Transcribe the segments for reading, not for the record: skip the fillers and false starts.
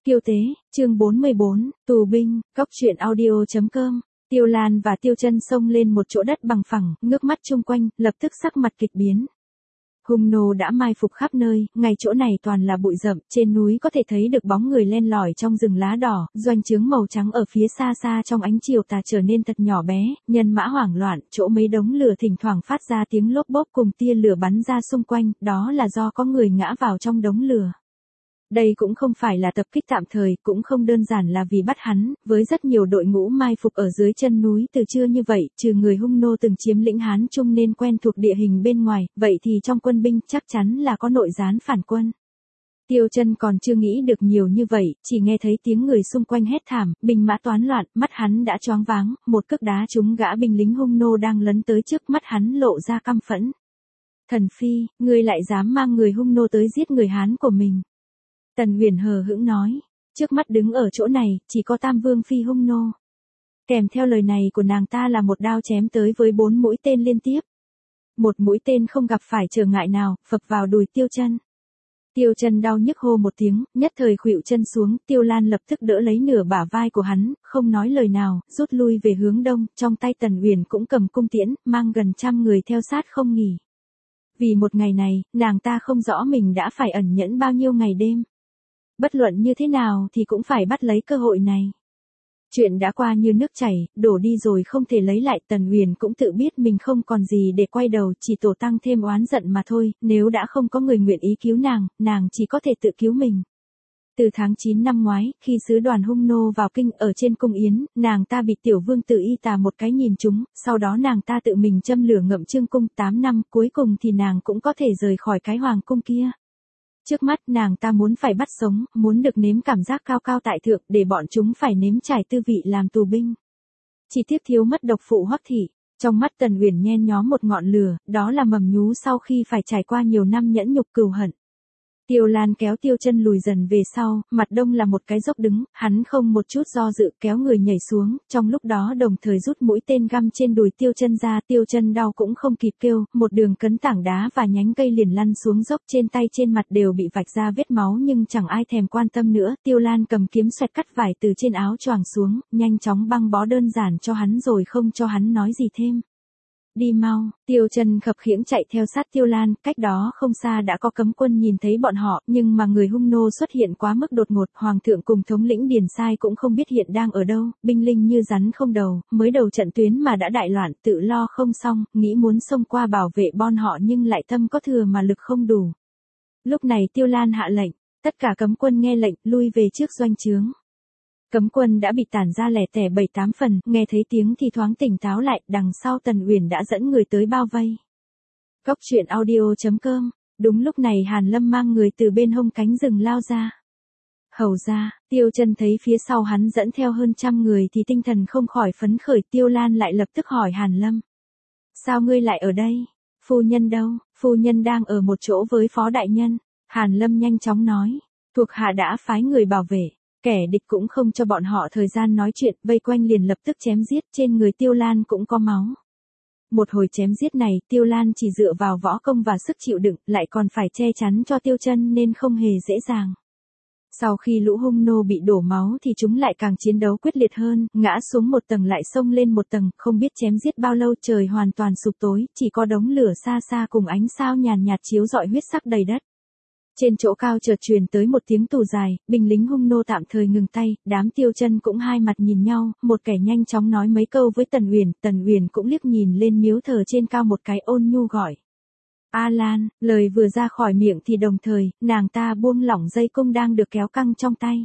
Kiêu tế, chương 44, tù binh, góc truyện audio.com. Tiêu Lan và Tiêu Chân xông lên một chỗ đất bằng phẳng, ngước mắt chung quanh, lập tức sắc mặt kịch biến. Hung nô đã mai phục khắp nơi, ngay chỗ này toàn là bụi rậm, trên núi có thể thấy được bóng người len lỏi trong rừng lá đỏ, doanh trướng màu trắng ở phía xa xa trong ánh chiều tà trở nên thật nhỏ bé, nhân mã hoảng loạn, chỗ mấy đống lửa thỉnh thoảng phát ra tiếng lốp bốp cùng tia lửa bắn ra xung quanh, đó là do có người ngã vào trong đống lửa. Đây cũng không phải là tập kích tạm thời, cũng không đơn giản là vì bắt hắn, với rất nhiều đội ngũ mai phục ở dưới chân núi từ trưa như vậy, trừ người hung nô từng chiếm lĩnh Hán Trung nên quen thuộc địa hình bên ngoài, vậy thì trong quân binh chắc chắn là có nội gián phản quân. Tiêu Chân còn chưa nghĩ được nhiều như vậy, chỉ nghe thấy tiếng người xung quanh hét thảm, binh mã toán loạn, mắt hắn đã choáng váng, một cước đá trúng gã binh lính hung nô đang lấn tới trước mắt hắn lộ ra căm phẫn. Thần phi, ngươi lại dám mang người hung nô tới giết người Hán của mình. Tần Uyển hờ hững nói, trước mắt đứng ở chỗ này, chỉ có Tam Vương phi hung nô. Kèm theo lời này của nàng ta là một đao chém tới với 4 mũi tên liên tiếp. Một mũi tên không gặp phải trở ngại nào, phập vào đùi Tiêu Chân. Tiêu Chân đau nhức hô một tiếng, nhất thời khuỵu chân xuống, Tiêu Lan lập tức đỡ lấy nửa bả vai của hắn, không nói lời nào, rút lui về hướng đông, trong tay Tần Uyển cũng cầm cung tiễn, mang gần 100 người theo sát không nghỉ. Vì một ngày này, nàng ta không rõ mình đã phải ẩn nhẫn bao nhiêu ngày đêm. Bất luận như thế nào thì cũng phải bắt lấy cơ hội này. Chuyện đã qua như nước chảy, đổ đi rồi không thể lấy lại, Tần Uyển cũng tự biết mình không còn gì để quay đầu, chỉ tổ tăng thêm oán giận mà thôi, nếu đã không có người nguyện ý cứu nàng chỉ có thể tự cứu mình. Từ tháng 9 năm ngoái, khi sứ đoàn hung nô vào kinh ở trên cung yến, nàng ta bị tiểu vương tử Y Tà một cái nhìn trúng, sau đó nàng ta tự mình châm lửa ngậm Trương cung 8 năm, cuối cùng thì nàng cũng có thể rời khỏi cái hoàng cung kia. Trước mắt nàng ta muốn phải bắt sống, muốn được nếm cảm giác cao cao tại thượng để bọn chúng phải nếm trải tư vị làm tù binh. Chỉ tiếc thiếu mất độc phụ Hoắc thị. Trong mắt Tần Uyển nhen nhóm một ngọn lửa, đó là mầm nhú sau khi phải trải qua nhiều năm nhẫn nhục cừu hận. Tiêu Lan kéo Tiêu Chân lùi dần về sau, mặt đông là một cái dốc đứng, hắn không một chút do dự kéo người nhảy xuống, trong lúc đó đồng thời rút mũi tên găm trên đùi Tiêu Chân ra, Tiêu Chân đau cũng không kịp kêu, một đường cấn tảng đá và nhánh cây liền lăn xuống dốc, trên tay trên mặt đều bị vạch ra vết máu nhưng chẳng ai thèm quan tâm nữa, Tiêu Lan cầm kiếm xoẹt cắt vải từ trên áo choàng xuống, nhanh chóng băng bó đơn giản cho hắn rồi không cho hắn nói gì thêm. Đi mau, Tiêu Chân khập khiễng chạy theo sát Tiêu Lan, cách đó không xa đã có cấm quân nhìn thấy bọn họ, nhưng mà người hung nô xuất hiện quá mức đột ngột, hoàng thượng cùng thống lĩnh Điền Sai cũng không biết hiện đang ở đâu, binh linh như rắn không đầu, mới đầu trận tuyến mà đã đại loạn, tự lo không xong, nghĩ muốn xông qua bảo vệ bọn họ nhưng lại tâm có thừa mà lực không đủ. Lúc này Tiêu Lan hạ lệnh, tất cả cấm quân nghe lệnh, lui về trước doanh trướng. Cấm quân đã bị tản ra lẻ tẻ 7-8 phần, nghe thấy tiếng thì thoáng tỉnh táo lại, đằng sau Tần Uyển đã dẫn người tới bao vây. Góc truyện audio.com. Đúng lúc này Hàn Lâm mang người từ bên hông cánh rừng lao ra. Hầu ra, Tiêu Chân thấy phía sau hắn dẫn theo hơn 100 người thì tinh thần không khỏi phấn khởi, Tiêu Lan lại lập tức hỏi Hàn Lâm. Sao ngươi lại ở đây? Phu nhân đâu? Phu nhân đang ở một chỗ với phó đại nhân. Hàn Lâm nhanh chóng nói. Thuộc hạ đã phái người bảo vệ. Kẻ địch cũng không cho bọn họ thời gian nói chuyện, vây quanh liền lập tức chém giết, trên người Tiêu Lan cũng có máu. Một hồi chém giết này, Tiêu Lan chỉ dựa vào võ công và sức chịu đựng, lại còn phải che chắn cho Tiêu Chân nên không hề dễ dàng. Sau khi lũ hung nô bị đổ máu thì chúng lại càng chiến đấu quyết liệt hơn, ngã xuống một tầng lại xông lên một tầng, không biết chém giết bao lâu trời hoàn toàn sụp tối, chỉ có đống lửa xa xa cùng ánh sao nhàn nhạt chiếu rọi huyết sắc đầy đất. Trên chỗ cao chợt truyền tới một tiếng tù dài, binh lính hung nô tạm thời ngừng tay, đám Tiêu Chân cũng hai mặt nhìn nhau, một kẻ nhanh chóng nói mấy câu với Tần Uyển cũng liếc nhìn lên miếu thờ trên cao một cái ôn nhu gọi. A Lan, lời vừa ra khỏi miệng thì đồng thời, nàng ta buông lỏng dây cung đang được kéo căng trong tay.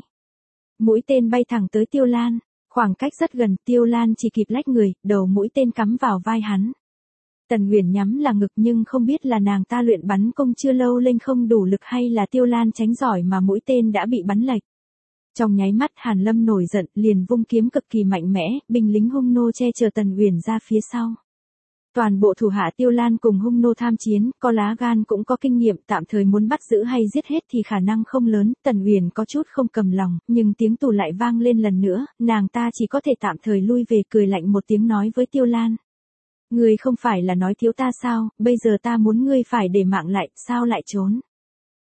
Mũi tên bay thẳng tới Tiêu Lan, khoảng cách rất gần, Tiêu Lan chỉ kịp lách người, đầu mũi tên cắm vào vai hắn. Tần Uyển nhắm là ngực nhưng không biết là nàng ta luyện bắn cung chưa lâu lên không đủ lực hay là Tiêu Lan tránh giỏi mà mũi tên đã bị bắn lệch. Trong nháy mắt Hàn Lâm nổi giận, liền vung kiếm cực kỳ mạnh mẽ, binh lính hung nô che chở Tần Uyển ra phía sau. Toàn bộ thủ hạ Tiêu Lan cùng hung nô tham chiến, có lá gan cũng có kinh nghiệm, tạm thời muốn bắt giữ hay giết hết thì khả năng không lớn, Tần Uyển có chút không cầm lòng, nhưng tiếng tù lại vang lên lần nữa, nàng ta chỉ có thể tạm thời lui về, cười lạnh một tiếng nói với Tiêu Lan. Ngươi không phải là nói thiếu ta sao, bây giờ ta muốn ngươi phải để mạng lại, sao lại trốn?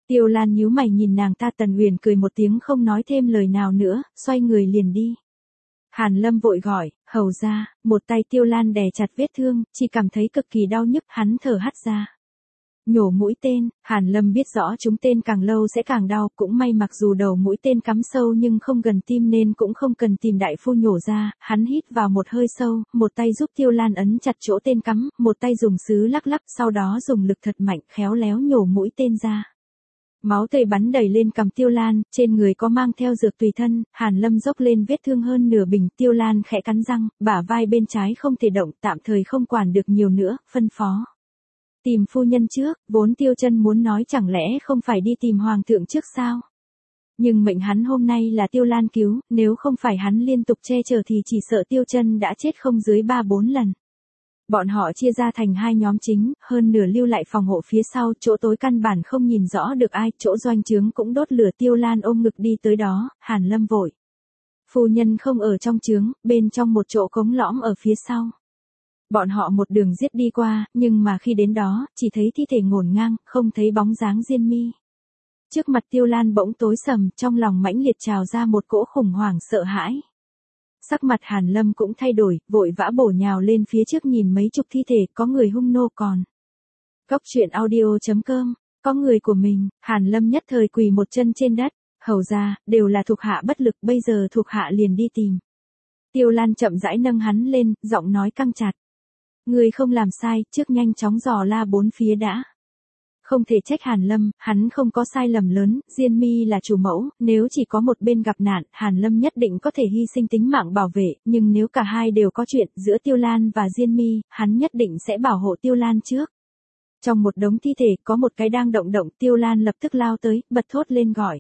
Tiêu Lan nhíu mày nhìn nàng ta. Tần Uyển cười một tiếng không nói thêm lời nào nữa, xoay người liền đi. Hàn Lâm vội gọi, hầu ra, một tay Tiêu Lan đè chặt vết thương, chỉ cảm thấy cực kỳ đau nhức, hắn thở hắt ra. Nhổ mũi tên, Hàn Lâm biết rõ trúng tên càng lâu sẽ càng đau, cũng may mặc dù đầu mũi tên cắm sâu nhưng không gần tim nên cũng không cần tìm đại phu nhổ ra, hắn hít vào một hơi sâu, một tay giúp Tiêu Lan ấn chặt chỗ tên cắm, một tay dùng sứ lắc lắc, sau đó dùng lực thật mạnh khéo léo nhổ mũi tên ra. Máu tươi bắn đầy lên cằm Tiêu Lan, trên người có mang theo dược tùy thân, Hàn Lâm dốc lên vết thương hơn nửa bình. Tiêu Lan khẽ cắn răng, bả vai bên trái không thể động, tạm thời không quản được nhiều nữa, phân phó. Tìm phu nhân trước, vốn Tiêu Chân muốn nói chẳng lẽ không phải đi tìm hoàng thượng trước sao? Nhưng mệnh hắn hôm nay là Tiêu Lan cứu, nếu không phải hắn liên tục che chở thì chỉ sợ Tiêu Chân đã chết không dưới 3-4 lần. Bọn họ chia ra thành hai nhóm chính, hơn nửa lưu lại phòng hộ phía sau, chỗ tối căn bản không nhìn rõ được ai, chỗ doanh trướng cũng đốt lửa. Tiêu Lan ôm ngực đi tới đó, Hàn Lâm vội. Phu nhân không ở trong trướng, bên trong một chỗ cống lõm ở phía sau. Bọn họ một đường giết đi qua, nhưng mà khi đến đó, chỉ thấy thi thể ngổn ngang, không thấy bóng dáng Diên Mi. Trước mặt Tiêu Lan bỗng tối sầm, trong lòng mãnh liệt trào ra một cỗ khủng hoảng sợ hãi. Sắc mặt Hàn Lâm cũng thay đổi, vội vã bổ nhào lên phía trước nhìn mấy chục thi thể, có người hung nô còn. Cốc truyện audio.com, có người của mình, Hàn Lâm nhất thời quỳ một chân trên đất, hầu ra, đều là thuộc hạ bất lực, bây giờ thuộc hạ liền đi tìm. Tiêu Lan chậm rãi nâng hắn lên, giọng nói căng chặt. Người không làm sai, trước nhanh chóng dò la bốn phía đã. Không thể trách Hàn Lâm, hắn không có sai lầm lớn, Diên Mi là chủ mẫu, nếu chỉ có một bên gặp nạn, Hàn Lâm nhất định có thể hy sinh tính mạng bảo vệ, nhưng nếu cả hai đều có chuyện, giữa Tiêu Lan và Diên Mi, hắn nhất định sẽ bảo hộ Tiêu Lan trước. Trong một đống thi thể, có một cái đang động, Tiêu Lan lập tức lao tới, bật thốt lên gọi.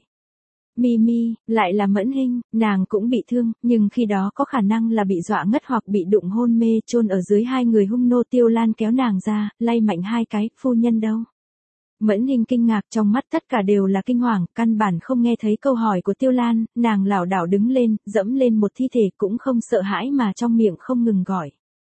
Mi Mi, lại là Mẫn Hinh, nàng cũng bị thương, nhưng khi đó có khả năng là bị dọa ngất hoặc bị đụng hôn mê, chôn ở dưới hai người hung nô. Tiêu Lan kéo nàng ra, lay mạnh hai cái, phu nhân đâu? Mẫn Hinh kinh ngạc, trong mắt tất cả đều là kinh hoàng, căn bản không nghe thấy câu hỏi của Tiêu Lan, nàng lảo đảo đứng lên, dẫm lên một thi thể cũng không sợ hãi mà trong miệng không ngừng gọi.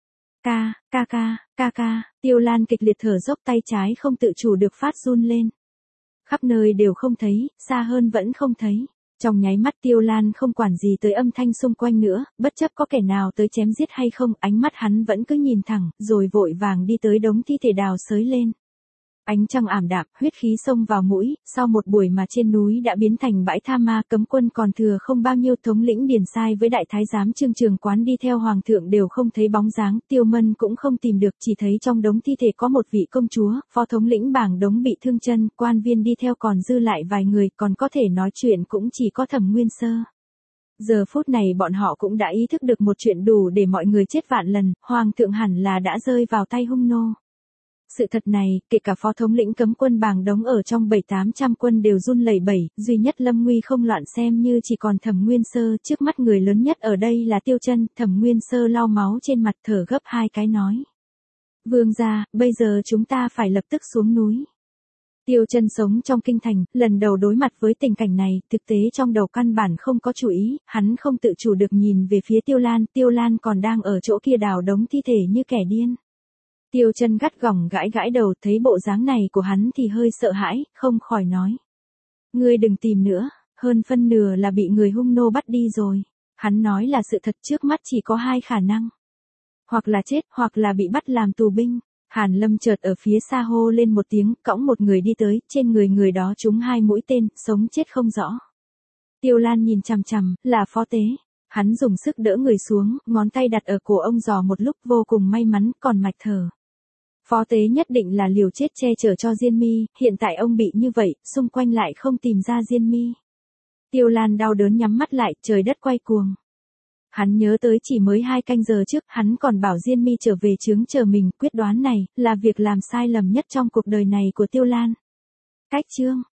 Ca, Tiêu Lan kịch liệt thở dốc, tay trái không tự chủ được phát run lên. Khắp nơi đều không thấy, xa hơn vẫn không thấy. Trong nháy mắt Tiêu Lan không quản gì tới âm thanh xung quanh nữa, bất chấp có kẻ nào tới chém giết hay không, ánh mắt hắn vẫn cứ nhìn thẳng, rồi vội vàng đi tới đống thi thể đào xới lên. Ánh trăng ảm đạm, huyết khí xông vào mũi, sau một buổi mà trên núi đã biến thành bãi tha ma, cấm quân còn thừa không bao nhiêu. Thống lĩnh Điền Sai với đại thái giám Trương Trường Quán đi theo hoàng thượng đều không thấy bóng dáng, Tiêu Mân cũng không tìm được, chỉ thấy trong đống thi thể có một vị công chúa, phó thống lĩnh Bảng Đống bị thương chân, quan viên đi theo còn dư lại vài người, còn có thể nói chuyện cũng chỉ có Thẩm Nguyên Sơ. Giờ phút này bọn họ cũng đã ý thức được một chuyện đủ để mọi người chết vạn lần, hoàng thượng hẳn là đã rơi vào tay hung nô. Sự thật này, kể cả phó thống lĩnh cấm quân Bàng Đống ở trong 700-800 quân đều run lẩy bẩy, duy nhất Lâm Nguy không loạn xem như chỉ còn Thẩm Nguyên Sơ. Trước mắt người lớn nhất ở đây là Tiêu Chân. Thẩm Nguyên Sơ lau máu trên mặt, thở gấp hai cái nói. Vương gia, bây giờ chúng ta phải lập tức xuống núi. Tiêu Chân sống trong kinh thành, lần đầu đối mặt với tình cảnh này, thực tế trong đầu căn bản không có chủ ý, hắn không tự chủ được nhìn về phía Tiêu Lan còn đang ở chỗ kia đào đống thi thể như kẻ điên. Tiêu Chân gắt gỏng gãi gãi đầu, thấy bộ dáng này của hắn thì hơi sợ hãi, không khỏi nói. Ngươi đừng tìm nữa, hơn phân nửa là bị người hung nô bắt đi rồi. Hắn nói là sự thật, trước mắt chỉ có hai khả năng. Hoặc là chết, hoặc là bị bắt làm tù binh. Hàn Lâm chợt ở phía xa hô lên một tiếng, cõng một người đi tới, trên người đó trúng 2 mũi tên, sống chết không rõ. Tiêu Lan nhìn chằm chằm, là phó tế. Hắn dùng sức đỡ người xuống, ngón tay đặt ở cổ ông dò một lúc, vô cùng may mắn, còn mạch thở. Phó tế nhất định là liều chết che chở cho Diên Mi, hiện tại ông bị như vậy, xung quanh lại không tìm ra Diên Mi. Tiêu Lan đau đớn nhắm mắt lại, trời đất quay cuồng. Hắn nhớ tới chỉ mới 2 canh giờ trước, hắn còn bảo Diên Mi trở về trướng chờ mình, quyết đoán này, là việc làm sai lầm nhất trong cuộc đời này của Tiêu Lan. Cách chương